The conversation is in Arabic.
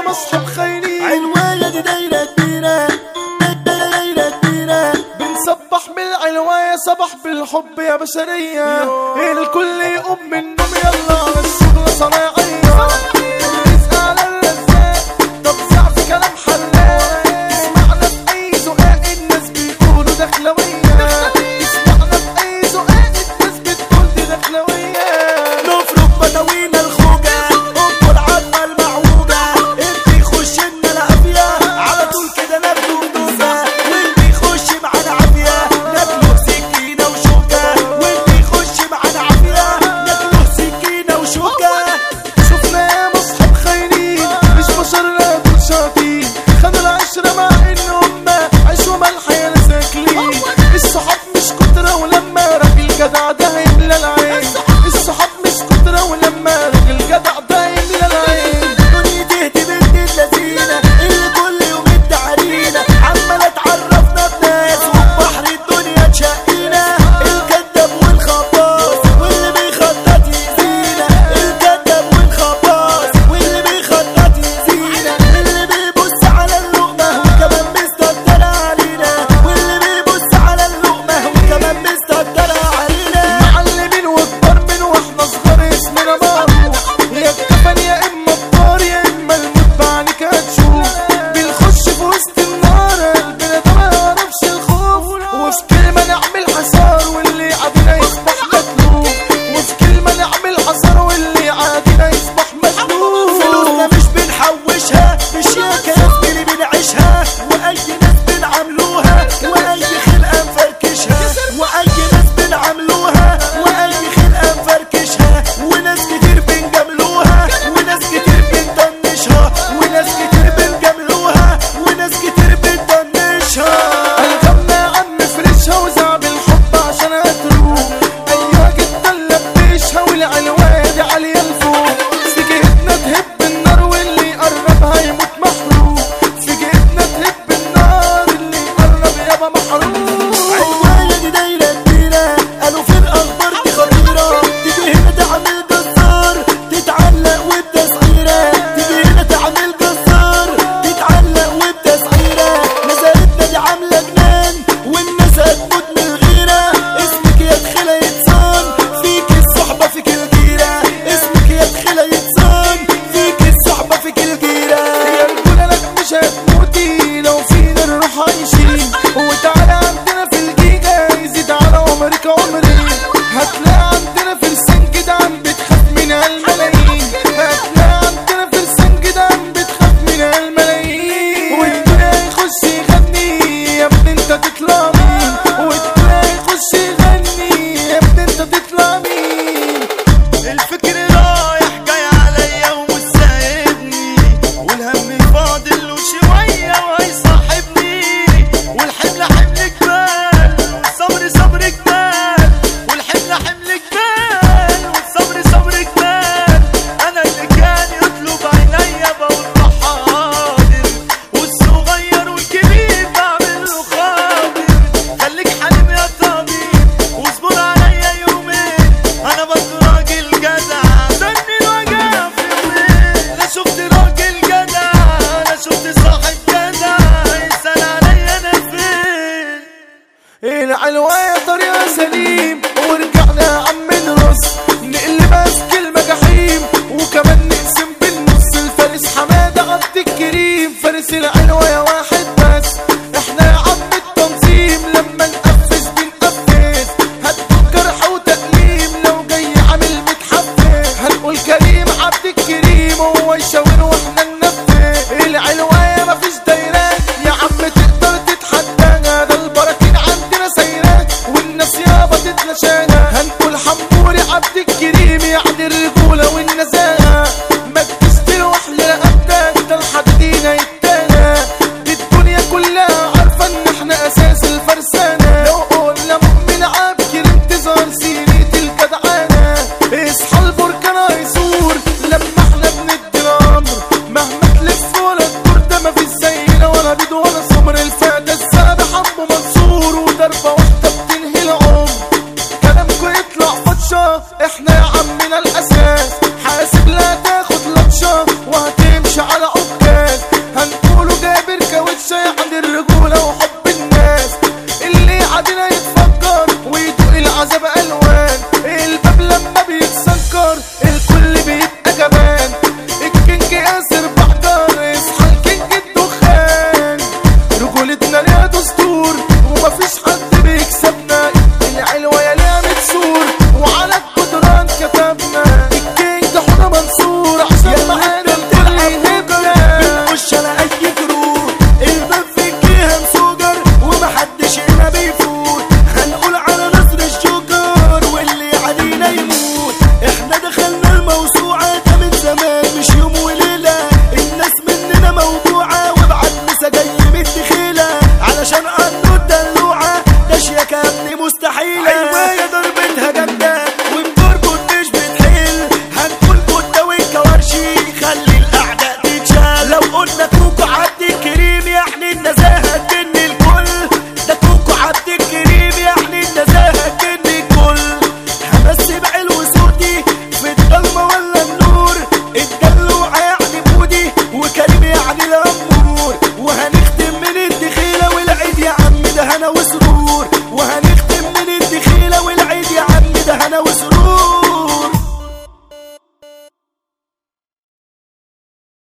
مصحب خاينين. علواية دي دايرة كبيرة، دايرة كبيرة. بنصبح بالعلواية صبح بالحب يا بشرية. الكل يقوم من النوم يلا على الشغل صناعية. الرزق على الرزاق طب زع في كلام حلاق. اسمعنا بأي زقاق الناس بيقولوا دخلوية. اسمعنا بأي زقاق الناس بتقول دي دخلوية. نفرق بدوينا الخوجة انتوا العظمة المعوجة. اللي يخش لنا العافية على طول كده ناكله بدوسة، واللي يخش معانا عافية ناكله سكينة وشوكة. واللي يخش معانا عافية ناكله سكينة وشوكة. شفنا يا مصحب خاينين مش بشر لا دول شاطين. خدوا العشرة مع ان هما عيش وملح يا ناس اكلين. الصحاب مش كترة ولما راجل جدع ده هيملى العين. الصحاب مش كترة ولما راجل جدع ده هيملى العين. الدنيا تهدي بنت اللذينة اللي كل يوم ادعى عمالة تعرفنا بناس وبحر الدنيا تشقينا. الكداب والخباص واللي بيخطط يزينا. الكداب والخباص واللي بيخطط يزينا. اللي بيبص على اللقمة وكمان مستكتر علينا. واللي بيبص على اللقمة وكمان مستكتر علينا. معلمين وكبار من واحنا صغار اسمنا معروف. يا الكفن يا اما الطار يا اما الموت بعدك هتشوف. بنخش في وسط النار قلبنا ده ما يعرفش الخوف. وفي كلمة نعمل حصار واللي عادينا يصبح مطلوب. وفي كلمة نعمل حصار واللي عادينا يصبح مطلوب. فلوسنا مش بنحوشها مش يا كيف اللي بنعيشها. واي ناس بنعملوها واي خلقه نفركشها. واي ناس بنعملوها واي خلقه نفركشها. وناس كتير بنجاملوها وناس كتير بنطنشها. وناس كتير بنجاملوها وناس كتير بنطنشها. الغمنا يا عم فرشها وزعب الحب عشان هتروح. ايوه جدا لبشها والعلواية دي عالية لفوق. سجيتنا تهب النار واللي يقرب هيموت محروق. سجيتنا تهب النار اللي يقرب يابا محروق. علواية دي دايرة كبيرة قالوا في الأخبار دي خطيرة. تيجي هنا تعمل جزار تتعلق وبتسعيرة. تيجي هنا تعمل جزار تتعلق وبتسعيرة. نزلتنا دي عاملة جنان والناس هتموت من الغيرة. اسمك يا دخلة يتصان فيك الصحبة فيك الجيرة. اسمك يا دخلة يتصان فيك الصحبة فيك الجيرة. يا رجولة لك مش هتموتي لو فينا الروح عايشين. وتعالى عندنا في الجيجا يزيد على عمرك عمري. هتلاقي عندنا فرسان كده عم بتخاف منها الملايين. هتلاقي عندنا فرسان كده عم بتخاف منها الملايين. والدنيا يخش يغني يا ابني انت تطلع مين. والدنيا يخش يغني يا ابني انت تطلع مين. الفكر رايح جاي عليا ومش سايبني. والهم فاضل وشوية وهيصاحبني. والحمل حمل جبال والصبر صبر جبال. والحمل حمل جبال والصبر صبر جبال. أنا اللي كان يطلب عينيا بقول له حاضر. والصغير والكبير بعمل له خاطر. خليك حليم يا طبيب واصبر عليا يومين. أنا برضه راجل جدع استني الوجع في يومين. أنا شفت راجل جدع أنا شفت صاحب جدع يسأل عليا أنا فين. العلواية طريقة سليم ورجعنا يا عم نرص. نقلب أسكيل مجاحيم وكمان نقسم بالنص. الفارس حمادة عبد الكريم فارس العلواية واحد بس. احنا يا عم التنظيم لما نقفز بنقفز. هتكون جرح وتأليم لو جاي عامل متحفز. هنقول كريم عبد الكريم هو يشاور واحنا ننفذ. العلواية مفيش دايرات يا عم تقدر تتحدانا. ده البراكين عندنا سيرات والناس يابا تتلاشانا. هنقول حموري عبد الكريم يعني الرجولة والنزاهة. ما تجيش تروح لرقبتك ده لحدينا يتانا. دي الدنيا كلها عارفة ان احنا اساس الفرسانة. لو قلنا مؤمن عبد الكريم تظهر سيرة الجدعانة. اصحى البركان هيصور لما احنا بندي الامر. مهما تلف ولا تدور ده مفيش زينا ولا بيض ولا سمر. الفئة السابح حمو منصور وضربة واحدة بتنهي العمر. كلامكوا يطلع فتشة احنا يا عمنا الاساس. حاسب لا تاخد لطشة وهتمشي على عكاز. وهنختم